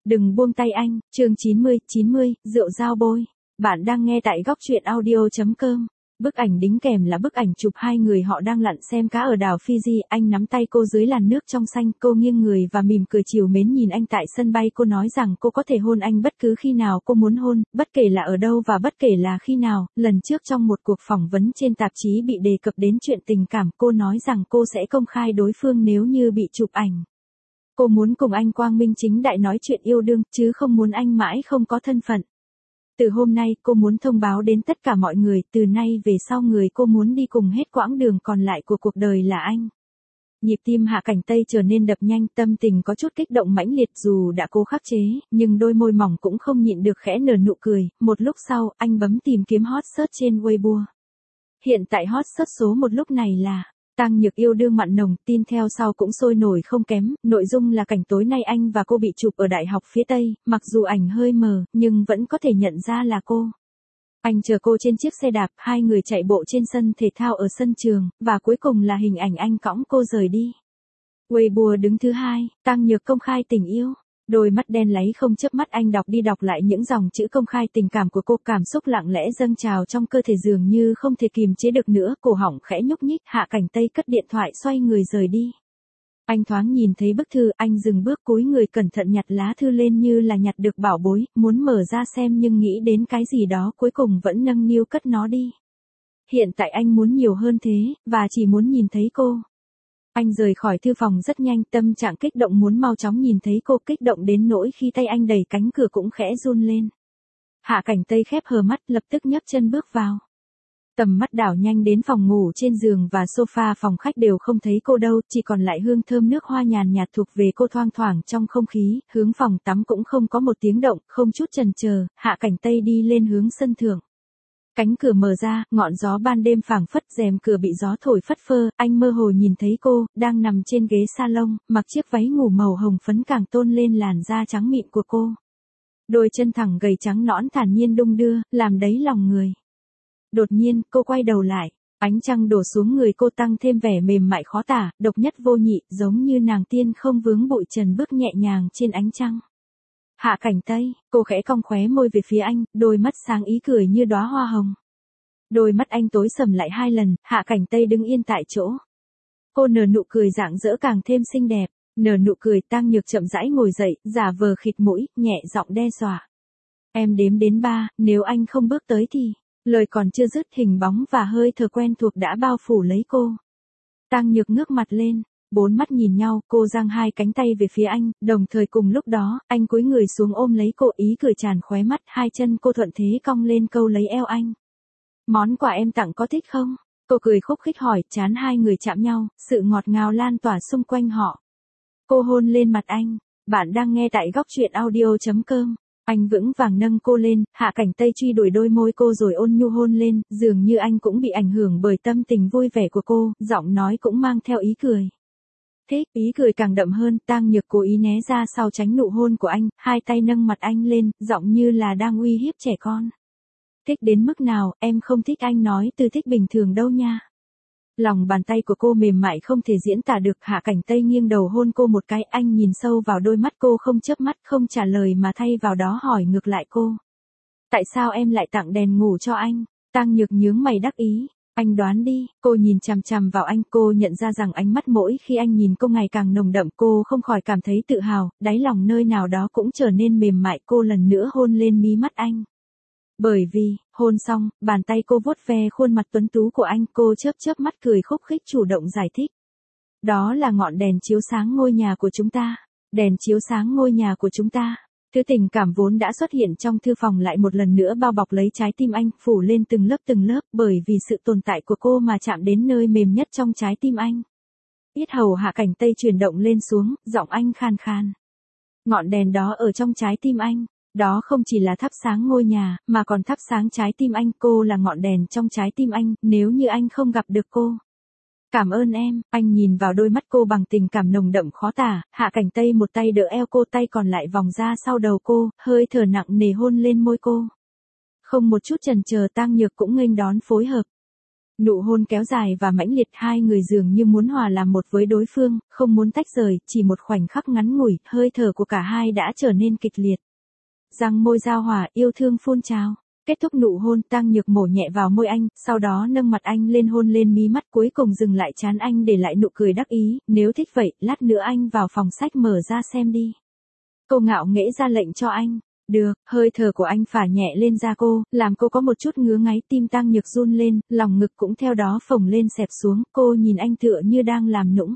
Đừng buông tay anh, chương 90, rượu dao bôi. Bạn đang nghe tại góc truyện audio.com. Bức ảnh đính kèm là bức ảnh chụp hai người họ đang lặn xem cá ở đảo Fiji. Anh nắm tay cô dưới làn nước trong xanh, cô nghiêng người và mỉm cười trìu mến nhìn anh tại sân bay. Cô nói rằng cô có thể hôn anh bất cứ khi nào cô muốn hôn, bất kể là ở đâu và bất kể là khi nào. Lần trước trong một cuộc phỏng vấn trên tạp chí bị đề cập đến chuyện tình cảm, cô nói rằng cô sẽ công khai đối phương nếu như bị chụp ảnh. Cô muốn cùng anh quang minh chính đại nói chuyện yêu đương, chứ không muốn anh mãi không có thân phận. Từ hôm nay, cô muốn thông báo đến tất cả mọi người, từ nay về sau người cô muốn đi cùng hết quãng đường còn lại của cuộc đời là anh. Nhịp tim Hạ Cảnh Tây trở nên đập nhanh, tâm tình có chút kích động mãnh liệt, dù đã cố khắc chế, nhưng đôi môi mỏng cũng không nhịn được khẽ nở nụ cười. Một lúc sau, anh bấm tìm kiếm hot search trên Weibo. Hiện tại hot search số một lúc này là Tăng Nhược yêu đương mặn nồng, tin theo sau cũng sôi nổi không kém, nội dung là cảnh tối nay anh và cô bị chụp ở Đại học phía Tây, mặc dù ảnh hơi mờ, nhưng vẫn có thể nhận ra là cô. Anh chờ cô trên chiếc xe đạp, hai người chạy bộ trên sân thể thao ở sân trường, và cuối cùng là hình ảnh anh cõng cô rời đi. Weibo đứng thứ 2, Tăng Nhược công khai tình yêu. Đôi mắt đen láy không chớp mắt anh đọc đi đọc lại những dòng chữ công khai tình cảm của cô, cảm xúc lặng lẽ dâng trào trong cơ thể dường như không thể kìm chế được nữa, cổ họng khẽ nhúc nhích. Hạ Cảnh Tây cất điện thoại xoay người rời đi. Anh thoáng nhìn thấy bức thư, anh dừng bước cúi người cẩn thận nhặt lá thư lên như là nhặt được bảo bối, muốn mở ra xem nhưng nghĩ đến cái gì đó cuối cùng vẫn nâng niu cất nó đi. Hiện tại anh muốn nhiều hơn thế, và chỉ muốn nhìn thấy cô. Anh rời khỏi thư phòng rất nhanh, tâm trạng kích động muốn mau chóng nhìn thấy cô, kích động đến nỗi khi tay anh đẩy cánh cửa cũng khẽ run lên. Hạ Cảnh Tây khép hờ mắt, lập tức nhấc chân bước vào. Tầm mắt đảo nhanh đến phòng ngủ, trên giường và sofa phòng khách đều không thấy cô đâu, chỉ còn lại hương thơm nước hoa nhàn nhạt thuộc về cô thoang thoảng trong không khí. Hướng phòng tắm cũng không có một tiếng động, không chút chần chờ, Hạ Cảnh Tây đi lên hướng sân thượng. Cánh cửa mở ra, ngọn gió ban đêm phảng phất, rèm cửa bị gió thổi phất phơ, anh mơ hồ nhìn thấy cô, đang nằm trên ghế salon, mặc chiếc váy ngủ màu hồng phấn càng tôn lên làn da trắng mịn của cô. Đôi chân thẳng gầy trắng nõn thản nhiên đung đưa, làm đấy lòng người. Đột nhiên, cô quay đầu lại, ánh trăng đổ xuống người cô tăng thêm vẻ mềm mại khó tả, độc nhất vô nhị, giống như nàng tiên không vướng bụi trần bước nhẹ nhàng trên ánh trăng. Hạ Cảnh Tây, cô khẽ cong khóe môi về phía anh, đôi mắt sáng ý cười như đóa hoa hồng. Đôi mắt anh tối sầm lại 2 lần, Hạ Cảnh Tây đứng yên tại chỗ. Cô nở nụ cười rạng rỡ càng thêm xinh đẹp, nở nụ cười. Tăng Nhược chậm rãi ngồi dậy, giả vờ khịt mũi, nhẹ giọng đe dọa. Em đếm đến 3, nếu anh không bước tới thì... Lời còn chưa dứt, hình bóng và hơi thở quen thuộc đã bao phủ lấy cô. Tăng Nhược ngước mặt lên. 4 mắt nhìn nhau, cô giang 2 cánh tay về phía anh, đồng thời cùng lúc đó, anh cúi người xuống ôm lấy cô, ý cười tràn khóe mắt, 2 chân cô thuận thế cong lên câu lấy eo anh. Món quà em tặng có thích không? Cô cười khúc khích hỏi, trán hai người chạm nhau, sự ngọt ngào lan tỏa xung quanh họ. Cô hôn lên mặt anh. Bạn đang nghe tại góc truyện audio.com. Anh vững vàng nâng cô lên, Hạ Cảnh Tây truy đuổi đôi môi cô rồi ôn nhu hôn lên, dường như anh cũng bị ảnh hưởng bởi tâm tình vui vẻ của cô, giọng nói cũng mang theo ý cười. Thích, ý cười càng đậm hơn, Tăng Nhược cố ý né ra sau tránh nụ hôn của anh, 2 tay nâng mặt anh lên, giọng như là đang uy hiếp trẻ con. Thích đến mức nào, em không thích anh nói từ thích bình thường đâu nha. Lòng bàn tay của cô mềm mại không thể diễn tả được. Hạ Cảnh Tây nghiêng đầu hôn cô một cái, anh nhìn sâu vào đôi mắt cô không chớp mắt, không trả lời mà thay vào đó hỏi ngược lại cô. Tại sao em lại tặng đèn ngủ cho anh? Tăng Nhược nhướng mày đắc ý. Anh đoán đi. Cô nhìn chằm chằm vào anh, cô nhận ra rằng ánh mắt mỗi khi anh nhìn cô ngày càng nồng đậm, cô không khỏi cảm thấy tự hào, đáy lòng nơi nào đó cũng trở nên mềm mại. Cô lần nữa hôn lên mí mắt anh. Bởi vì, hôn xong, bàn tay cô vuốt ve khuôn mặt tuấn tú của anh, cô chớp chớp mắt cười khúc khích chủ động giải thích. Đó là ngọn đèn chiếu sáng ngôi nhà của chúng ta. Đèn chiếu sáng ngôi nhà của chúng ta. Thứ tình cảm vốn đã xuất hiện trong thư phòng lại một lần nữa bao bọc lấy trái tim anh, phủ lên từng lớp, bởi vì sự tồn tại của cô mà chạm đến nơi mềm nhất trong trái tim anh. Yết hầu Hạ Cảnh Tây chuyển động lên xuống, giọng anh khan khan. Ngọn đèn đó ở trong trái tim anh. Đó không chỉ là thắp sáng ngôi nhà, mà còn thắp sáng trái tim anh. Cô là ngọn đèn trong trái tim anh, nếu như anh không gặp được cô. Cảm ơn em. Anh nhìn vào đôi mắt cô bằng tình cảm nồng đậm khó tả. Hạ Cảnh Tây một tay đỡ eo cô, tay còn lại vòng ra sau đầu cô, hơi thở nặng nề hôn lên môi cô. Không một chút chần chờ, Tăng Nhược cũng nghênh đón phối hợp. Nụ hôn kéo dài và mãnh liệt, hai người dường như muốn hòa làm một với đối phương, không muốn tách rời, chỉ một khoảnh khắc ngắn ngủi, hơi thở của cả hai đã trở nên kịch liệt. Răng môi giao hòa, yêu thương phun trào. Kết thúc nụ hôn, Tăng Nhược mổ nhẹ vào môi anh, sau đó nâng mặt anh lên hôn lên mí mắt, cuối cùng dừng lại trán anh để lại nụ cười đắc ý, nếu thích vậy, lát nữa anh vào phòng sách mở ra xem đi. Cô ngạo nghễ ra lệnh cho anh. Được, hơi thở của anh phả nhẹ lên da cô, làm cô có một chút ngứa ngáy, tim Tăng Nhược run lên, lòng ngực cũng theo đó phồng lên xẹp xuống, cô nhìn anh tựa như đang làm nũng.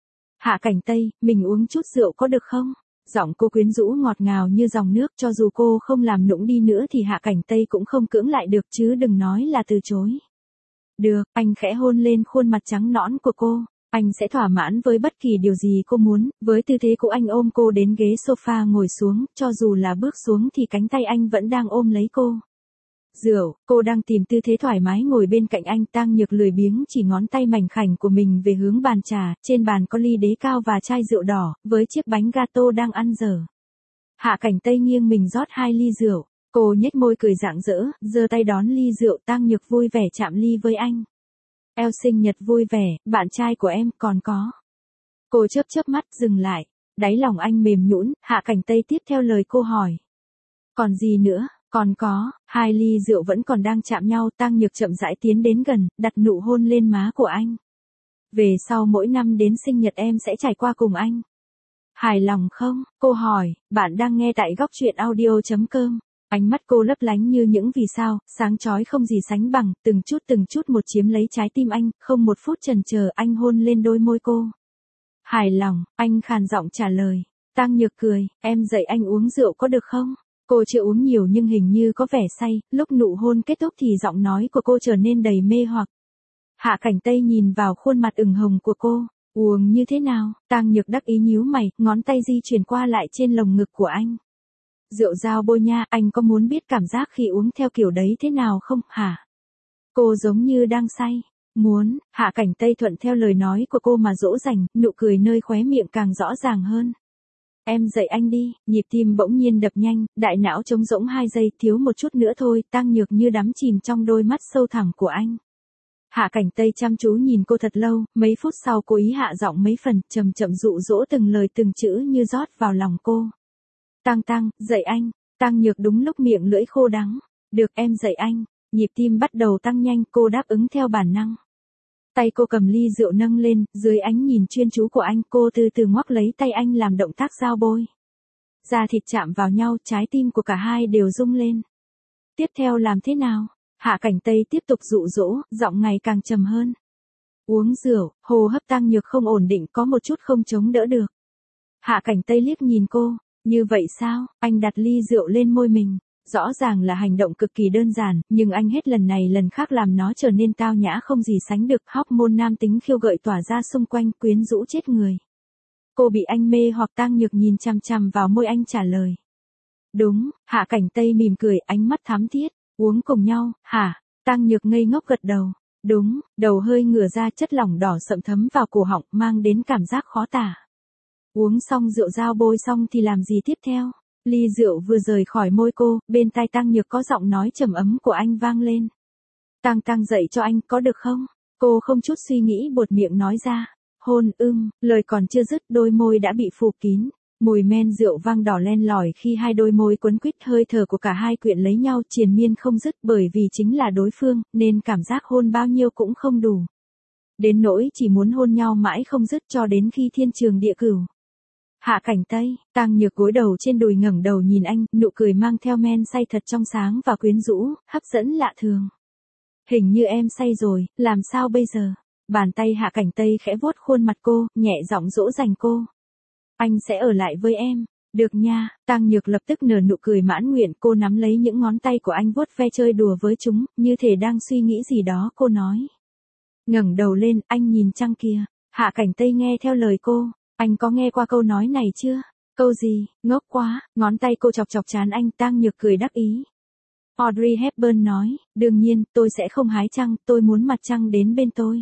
Hạ Cảnh Tây, mình uống chút rượu có được không? Giọng cô quyến rũ ngọt ngào như dòng nước, cho dù cô không làm nũng đi nữa thì Hạ Cảnh Tây cũng không cưỡng lại được, chứ đừng nói là từ chối. Được, anh khẽ hôn lên khuôn mặt trắng nõn của cô. Anh sẽ thỏa mãn với bất kỳ điều gì cô muốn, với tư thế của anh ôm cô đến ghế sofa ngồi xuống, cho dù là bước xuống thì cánh tay anh vẫn đang ôm lấy cô. Rượu, cô đang tìm tư thế thoải mái ngồi bên cạnh anh, Tăng Nhược lười biếng chỉ ngón tay mảnh khảnh của mình về hướng bàn trà, trên bàn có ly đế cao và chai rượu đỏ, với chiếc bánh gato đang ăn dở. Hạ Cảnh Tây nghiêng mình rót 2 ly rượu, cô nhếch môi cười rạng rỡ, giơ tay đón ly rượu, Tăng Nhược vui vẻ chạm ly với anh. Eo sinh nhật vui vẻ, bạn trai của em còn có. Cô chớp chớp mắt dừng lại, đáy lòng anh mềm nhũn, Hạ Cảnh Tây tiếp theo lời cô hỏi. Còn gì nữa? Còn có, 2 ly rượu vẫn còn đang chạm nhau, Tăng Nhược chậm rãi tiến đến gần, đặt nụ hôn lên má của anh. Về sau mỗi năm đến sinh nhật em sẽ trải qua cùng anh. Hài lòng không? Cô hỏi, bạn đang nghe tại góc truyện audio.com. Ánh mắt cô lấp lánh như những vì sao, sáng chói không gì sánh bằng, từng chút một chiếm lấy trái tim anh, không một phút chần chờ anh hôn lên đôi môi cô. Hài lòng, anh khàn giọng trả lời. Tăng Nhược cười, em dạy anh uống rượu có được không? Cô chưa uống nhiều nhưng hình như có vẻ say, lúc nụ hôn kết thúc thì giọng nói của cô trở nên đầy mê hoặc. Hạ Cảnh Tây nhìn vào khuôn mặt ửng hồng của cô, uống như thế nào? Tăng Nhược đắc ý nhíu mày, ngón tay di chuyển qua lại trên lồng ngực của anh. Rượu dao bôi nha, anh có muốn biết cảm giác khi uống theo kiểu đấy thế nào không, hả? Cô giống như đang say. Muốn, Hạ Cảnh Tây thuận theo lời nói của cô mà dỗ dành, nụ cười nơi khóe miệng càng rõ ràng hơn. Em dạy anh đi, nhịp tim bỗng nhiên đập nhanh, đại não trống rỗng 2 giây, thiếu một chút nữa thôi, Tăng Nhược như đắm chìm trong đôi mắt sâu thẳm của anh. Hạ Cảnh Tây chăm chú nhìn cô thật lâu, mấy phút sau cố ý hạ giọng mấy phần, chậm chậm dụ dỗ từng lời từng chữ như rót vào lòng cô. Tăng, dạy anh. Tăng Nhược đúng lúc miệng lưỡi khô đắng. Được, em dạy anh. Nhịp tim bắt đầu tăng nhanh, cô đáp ứng theo bản năng. Tay cô cầm ly rượu nâng lên, dưới ánh nhìn chuyên chú của anh, cô từ từ ngoắc lấy tay anh làm động tác giao bôi. Da thịt chạm vào nhau, trái tim của cả hai đều rung lên. Tiếp theo làm thế nào? Hạ Cảnh Tây tiếp tục dụ dỗ, giọng ngày càng trầm hơn. Uống rượu, hô hấp Tăng Nhược không ổn định, có một chút không chống đỡ được. Hạ Cảnh Tây liếc nhìn cô. Như vậy sao? Anh đặt ly rượu lên môi mình. Rõ ràng là hành động cực kỳ đơn giản, nhưng anh hết lần này lần khác làm nó trở nên tao nhã không gì sánh được, hormone nam tính khiêu gợi tỏa ra xung quanh, quyến rũ chết người. Cô bị anh mê hoặc, Tăng Nhược nhìn chằm chằm vào môi anh trả lời. Đúng, Hạ Cảnh Tây mỉm cười, ánh mắt thắm thiết. Uống cùng nhau, hả? Tăng Nhược ngây ngốc gật đầu. Đúng, đầu hơi ngửa ra, chất lỏng đỏ sậm thấm vào cổ họng, mang đến cảm giác khó tả. Uống xong rượu dao bôi xong thì làm gì tiếp theo? Ly rượu vừa rời khỏi môi cô, bên tai Tăng Nhược có giọng nói trầm ấm của anh vang lên. Tăng dậy cho anh, có được không? Cô không chút suy nghĩ buột miệng nói ra. Hôn, lời còn chưa dứt, đôi môi đã bị phủ kín. Mùi men rượu vang đỏ len lỏi khi hai đôi môi quấn quýt, hơi thở của cả hai quyện lấy nhau triền miên không dứt, bởi vì chính là đối phương, nên cảm giác hôn bao nhiêu cũng không đủ. Đến nỗi chỉ muốn hôn nhau mãi không dứt cho đến khi thiên trường địa cửu. Hạ Cảnh Tây, Tăng Nhược gối đầu trên đùi ngẩng đầu nhìn anh, nụ cười mang theo men say thật trong sáng và quyến rũ, hấp dẫn lạ thường. Hình như em say rồi, làm sao bây giờ? Bàn tay Hạ Cảnh Tây khẽ vuốt khuôn mặt cô, nhẹ giọng dỗ dành cô. Anh sẽ ở lại với em. Được nha, Tăng Nhược lập tức nở nụ cười mãn nguyện, cô nắm lấy những ngón tay của anh vuốt ve chơi đùa với chúng, như thể đang suy nghĩ gì đó, cô nói. Ngẩng đầu lên, anh nhìn trăng kìa. Hạ Cảnh Tây nghe theo lời cô. Anh có nghe qua câu nói này chưa? Câu gì? Ngốc quá. Ngón tay cô chọc chọc trán anh, Tăng Nhược cười đắc ý. Audrey Hepburn nói, đương nhiên, tôi sẽ không hái trăng, tôi muốn mặt trăng đến bên tôi.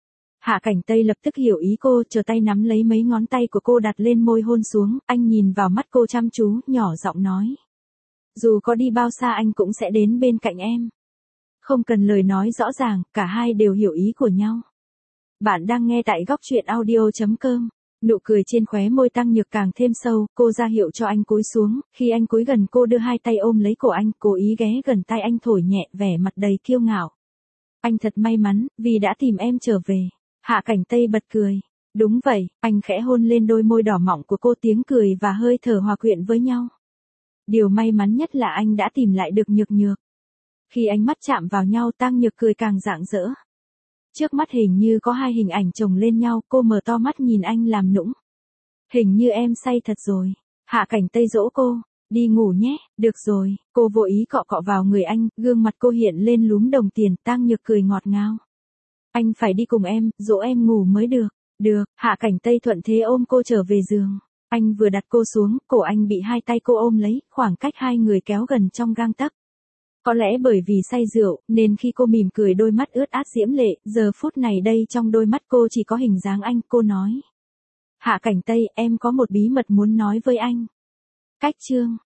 Hạ Cảnh Tây lập tức hiểu ý cô, trở tay nắm lấy mấy ngón tay của cô đặt lên môi hôn xuống, anh nhìn vào mắt cô chăm chú, nhỏ giọng nói. Dù có đi bao xa anh cũng sẽ đến bên cạnh em. Không cần lời nói rõ ràng, cả hai đều hiểu ý của nhau. Bạn đang nghe tại góc chuyện audio.com. Nụ cười trên khóe môi Tăng Nhược càng thêm sâu, cô ra hiệu cho anh cúi xuống, khi anh cúi gần cô đưa hai tay ôm lấy cổ anh, cố ý ghé gần tai anh thổi nhẹ, vẻ mặt đầy kiêu ngạo. Anh thật may mắn, vì đã tìm em trở về. Hạ Cảnh Tây bật cười. Đúng vậy, anh khẽ hôn lên đôi môi đỏ mọng của cô, tiếng cười và hơi thở hòa quyện với nhau. Điều may mắn nhất là anh đã tìm lại được Nhược Nhược. Khi ánh mắt chạm vào nhau, Tăng Nhược cười càng rạng rỡ. Trước mắt hình như có hai hình ảnh chồng lên nhau, cô mở to mắt nhìn anh làm nũng. Hình như em say thật rồi. Hạ Cảnh Tây dỗ cô, đi ngủ nhé, được rồi, cô vô ý cọ cọ vào người anh, gương mặt cô hiện lên lúm đồng tiền, Tăng Nhược cười ngọt ngào. Anh phải đi cùng em, dỗ em ngủ mới được. Được, Hạ Cảnh Tây thuận thế ôm cô trở về giường. Anh vừa đặt cô xuống, cổ anh bị hai tay cô ôm lấy, khoảng cách hai người kéo gần trong gang tấc. Có lẽ bởi vì say rượu, nên khi cô mỉm cười đôi mắt ướt át diễm lệ, giờ phút này đây trong đôi mắt cô chỉ có hình dáng anh, cô nói. Hạ Cảnh Tây, em có một bí mật muốn nói với anh. Cách chương